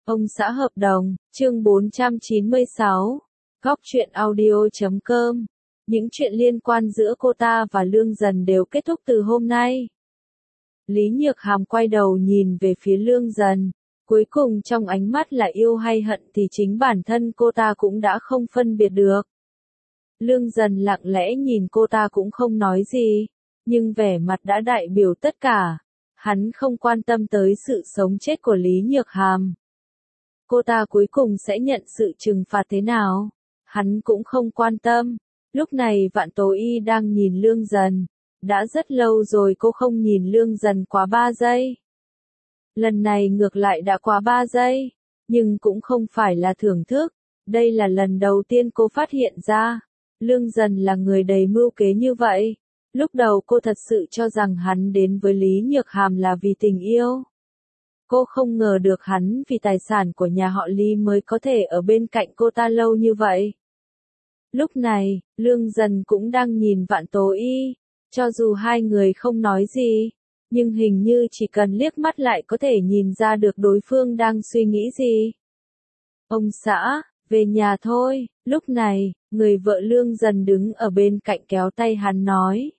Ông xã hợp đồng, chương 496, Góc truyện audio.com. Những chuyện liên quan giữa cô ta và Lương Dần đều kết thúc từ hôm nay. Lý Nhược Hàm quay đầu nhìn về phía Lương Dần. Cuối cùng trong ánh mắt là yêu hay hận thì chính bản thân cô ta cũng đã không phân biệt được. Lương Dần lặng lẽ nhìn cô ta cũng không nói gì, nhưng vẻ mặt đã đại biểu tất cả. Hắn không quan tâm tới sự sống chết của Lý Nhược Hàm. Cô ta cuối cùng sẽ nhận sự trừng phạt thế nào? Hắn cũng không quan tâm. Lúc này Vạn Tố Y đang nhìn Lương Dần. Đã rất lâu rồi cô không nhìn Lương Dần quá 3 giây. Lần này ngược lại đã quá 3 giây. Nhưng cũng không phải là thưởng thức. Đây là lần đầu tiên cô phát hiện ra. Lương Dần là người đầy mưu kế như vậy. Lúc đầu cô thật sự cho rằng hắn đến với Lý Nhược Hàm là vì tình yêu. Cô không ngờ được hắn vì tài sản của nhà họ Lý mới có thể ở bên cạnh cô ta lâu như vậy. Lúc này, Lương Dần cũng đang nhìn Vạn Tố Y. Cho dù hai người không nói gì, nhưng hình như chỉ cần liếc mắt lại có thể nhìn ra được đối phương đang suy nghĩ gì. Ông xã, về nhà thôi. Lúc này, người vợ Lương Dần đứng ở bên cạnh kéo tay hắn nói.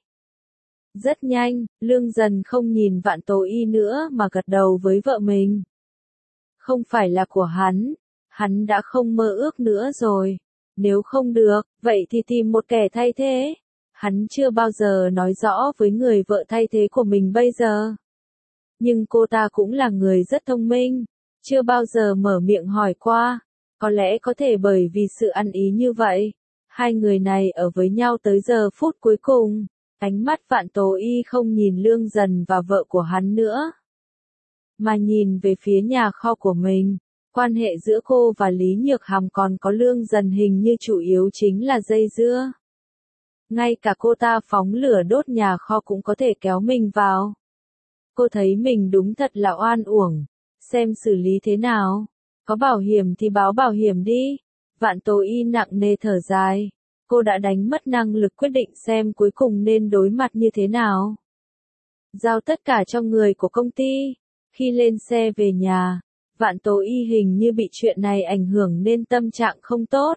Rất nhanh, Lương Dần không nhìn Vạn Tố Y nữa mà gật đầu với vợ mình. Không phải là của hắn đã không mơ ước nữa rồi. Nếu không được, vậy thì tìm một kẻ thay thế. Hắn chưa bao giờ nói rõ với người vợ thay thế của mình bây giờ. Nhưng cô ta cũng là người rất thông minh, chưa bao giờ mở miệng hỏi qua. Có lẽ có thể bởi vì sự ăn ý như vậy, hai người này ở với nhau tới giờ phút cuối cùng. Ánh mắt Vạn Tố Y không nhìn Lương Dần và vợ của hắn nữa, mà nhìn về phía nhà kho của mình. Quan hệ giữa cô và Lý Nhược Hàm còn có Lương Dần hình như chủ yếu chính là dây dưa. Ngay cả cô ta phóng lửa đốt nhà kho cũng có thể kéo mình vào. Cô thấy mình đúng thật là oan uổng. Xem xử lý thế nào. Có bảo hiểm thì báo bảo hiểm đi. Vạn Tố Y nặng nề thở dài. Cô đã đánh mất năng lực quyết định xem cuối cùng nên đối mặt như thế nào. Giao tất cả cho người của công ty. Khi lên xe về nhà, Vạn Tố Y hình như bị chuyện này ảnh hưởng nên tâm trạng không tốt.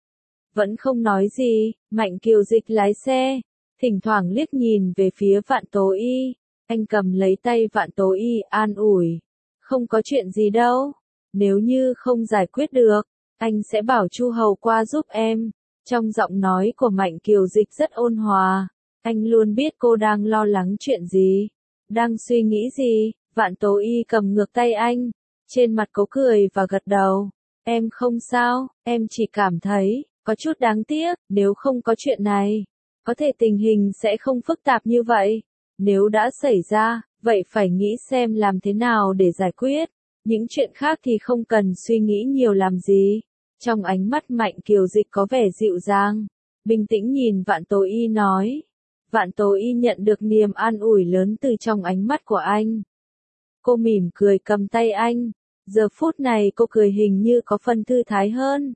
Vẫn không nói gì, Mạnh Kiều Dịch lái xe, thỉnh thoảng liếc nhìn về phía Vạn Tố Y. Anh cầm lấy tay Vạn Tố Y an ủi. Không có chuyện gì đâu. Nếu như không giải quyết được, anh sẽ bảo Chu Hầu qua giúp em. Trong giọng nói của Mạnh Kiều Dịch rất ôn hòa. Anh luôn biết cô đang lo lắng chuyện gì, đang suy nghĩ gì. Vạn Tố Y cầm ngược tay anh. Trên mặt có cười và gật đầu. Em không sao, em chỉ cảm thấy có chút đáng tiếc. Nếu không có chuyện này, có thể tình hình sẽ không phức tạp như vậy. Nếu đã xảy ra, vậy phải nghĩ xem làm thế nào để giải quyết. Những chuyện khác thì không cần suy nghĩ nhiều làm gì. Trong ánh mắt Mạnh Kiều Dịch có vẻ dịu dàng, bình tĩnh nhìn Vạn Tố Y nói. Vạn Tố Y nhận được niềm an ủi lớn từ trong ánh mắt của anh. Cô mỉm cười cầm tay anh. Giờ phút này cô cười hình như có phần thư thái hơn.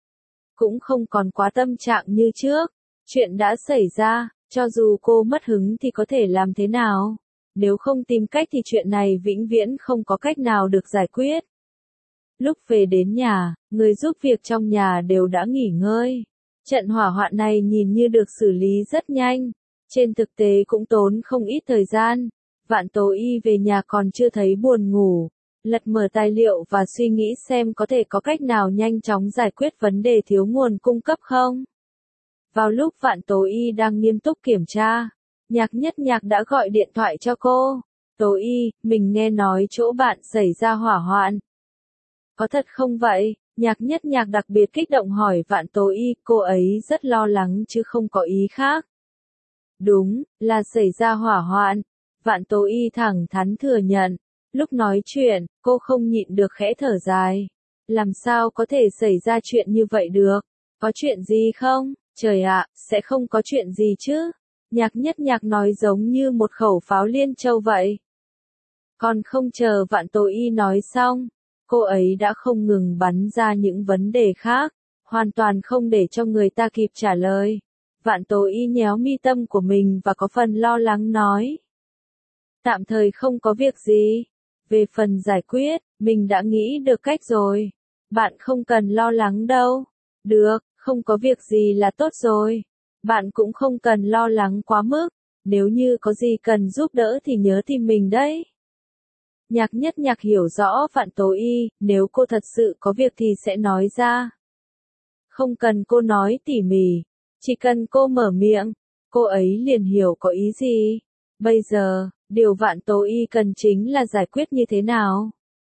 Cũng không còn quá tâm trạng như trước. Chuyện đã xảy ra, cho dù cô mất hứng thì có thể làm thế nào. Nếu không tìm cách thì chuyện này vĩnh viễn không có cách nào được giải quyết. Lúc về đến nhà, người giúp việc trong nhà đều đã nghỉ ngơi. Trận hỏa hoạn này nhìn như được xử lý rất nhanh. Trên thực tế cũng tốn không ít thời gian. Vạn Tố Y về nhà còn chưa thấy buồn ngủ. Lật mở tài liệu và suy nghĩ xem có thể có cách nào nhanh chóng giải quyết vấn đề thiếu nguồn cung cấp không. Vào lúc Vạn Tố Y đang nghiêm túc kiểm tra, Nhạc Nhất Nhạc đã gọi điện thoại cho cô. Tố Y, mình nghe nói chỗ bạn xảy ra hỏa hoạn. Có thật không vậy? Nhạc Nhất Nhạc đặc biệt kích động hỏi Vạn Tố Y, cô ấy rất lo lắng chứ không có ý khác. Đúng, là xảy ra hỏa hoạn. Vạn Tố Y thẳng thắn thừa nhận. Lúc nói chuyện, cô không nhịn được khẽ thở dài. Làm sao có thể xảy ra chuyện như vậy được? Có chuyện gì không? Trời ạ, sẽ không có chuyện gì chứ? Nhạc Nhất Nhạc nói giống như một khẩu pháo liên châu vậy. Còn không chờ Vạn Tố Y nói xong, cô ấy đã không ngừng bắn ra những vấn đề khác, hoàn toàn không để cho người ta kịp trả lời. Vạn Tố Y nhéo mi tâm của mình và có phần lo lắng nói. Tạm thời không có việc gì. Về phần giải quyết, mình đã nghĩ được cách rồi. Bạn không cần lo lắng đâu. Được, không có việc gì là tốt rồi. Bạn cũng không cần lo lắng quá mức. Nếu như có gì cần giúp đỡ thì nhớ tìm mình đấy. Nhạc Nhất Nhạc hiểu rõ Vạn Tố Y, nếu cô thật sự có việc thì sẽ nói ra. Không cần cô nói tỉ mỉ, chỉ cần cô mở miệng, cô ấy liền hiểu có ý gì. Bây giờ, điều Vạn Tố Y cần chính là giải quyết như thế nào.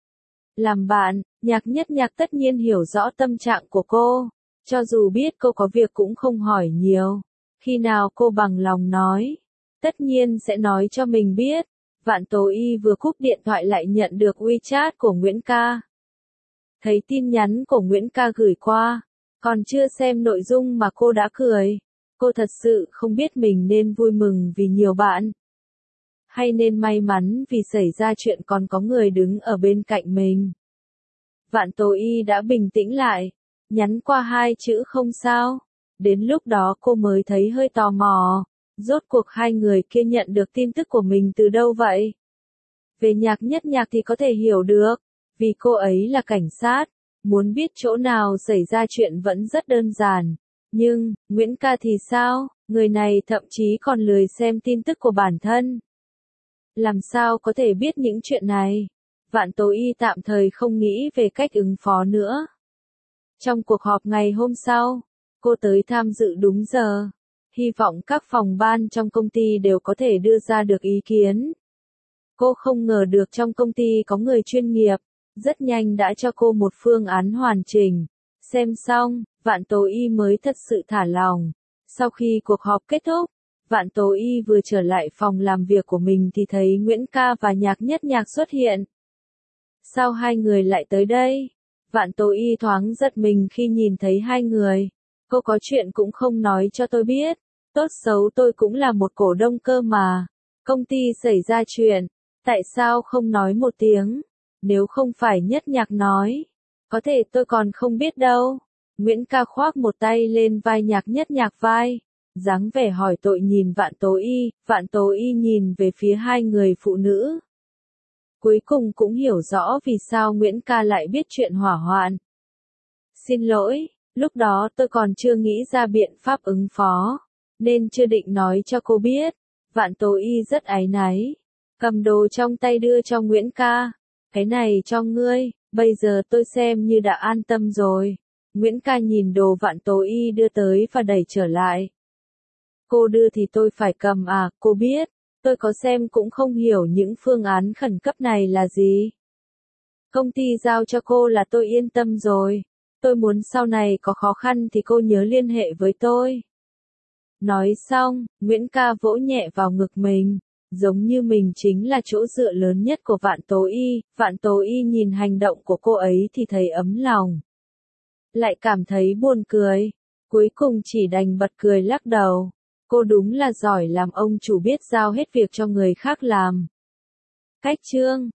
Làm bạn, Nhạc Nhất Nhạc tất nhiên hiểu rõ tâm trạng của cô, cho dù biết cô có việc cũng không hỏi nhiều. Khi nào cô bằng lòng nói, tất nhiên sẽ nói cho mình biết. Vạn Tố Y vừa cúp điện thoại lại nhận được WeChat của Nguyễn Ca. Thấy tin nhắn của Nguyễn Ca gửi qua, còn chưa xem nội dung mà cô đã cười. Cô thật sự không biết mình nên vui mừng vì nhiều bạn, hay nên may mắn vì xảy ra chuyện còn có người đứng ở bên cạnh mình. Vạn Tố Y đã bình tĩnh lại, nhắn qua 2 chữ không sao. Đến lúc đó cô mới thấy hơi tò mò. Rốt cuộc hai người kia nhận được tin tức của mình từ đâu vậy? Về Nhạc Nhất Nhạc thì có thể hiểu được, vì cô ấy là cảnh sát, muốn biết chỗ nào xảy ra chuyện vẫn rất đơn giản. Nhưng, Nguyễn Ca thì sao? Người này thậm chí còn lười xem tin tức của bản thân. Làm sao có thể biết những chuyện này? Vạn Tố Y tạm thời không nghĩ về cách ứng phó nữa. Trong cuộc họp ngày hôm sau, cô tới tham dự đúng giờ. Hy vọng các phòng ban trong công ty đều có thể đưa ra được ý kiến. Cô không ngờ được trong công ty có người chuyên nghiệp, rất nhanh đã cho cô một phương án hoàn chỉnh. Xem xong, Vạn Tố Y mới thật sự thả lòng. Sau khi cuộc họp kết thúc, Vạn Tố Y vừa trở lại phòng làm việc của mình thì thấy Nguyễn Ca và Nhạc Nhất Nhạc xuất hiện. Sao hai người lại tới đây? Vạn Tố Y thoáng giật mình khi nhìn thấy hai người. Cô có chuyện cũng không nói cho tôi biết. Tốt xấu tôi cũng là một cổ đông cơ mà. Công ty xảy ra chuyện, tại sao không nói một tiếng? Nếu không phải Nhất Nhạc nói, có thể tôi còn không biết đâu. Nguyễn Ca khoác một tay lên vai Nhạc Nhất Nhạc vai, dáng vẻ hỏi tội nhìn Vạn Tố Y. Vạn Tố Y nhìn về phía hai người phụ nữ. Cuối cùng cũng hiểu rõ vì sao Nguyễn Ca lại biết chuyện hỏa hoạn. Xin lỗi, lúc đó tôi còn chưa nghĩ ra biện pháp ứng phó, nên chưa định nói cho cô biết. Vạn Tố Y rất áy náy, cầm đồ trong tay đưa cho Nguyễn Ca. Cái này cho ngươi, bây giờ tôi xem như đã an tâm rồi. Nguyễn Ca nhìn đồ Vạn Tố Y đưa tới và đẩy trở lại. Cô đưa thì tôi phải cầm à, cô biết. Tôi có xem cũng không hiểu những phương án khẩn cấp này là gì. Công ty giao cho cô là tôi yên tâm rồi. Tôi muốn sau này có khó khăn thì cô nhớ liên hệ với tôi. Nói xong, Nguyễn Ca vỗ nhẹ vào ngực mình, giống như mình chính là chỗ dựa lớn nhất của Vạn Tố Y. Vạn Tố Y nhìn hành động của cô ấy thì thấy ấm lòng. Lại cảm thấy buồn cười. Cuối cùng chỉ đành bật cười lắc đầu. Cô đúng là giỏi làm ông chủ biết giao hết việc cho người khác làm. Cách chương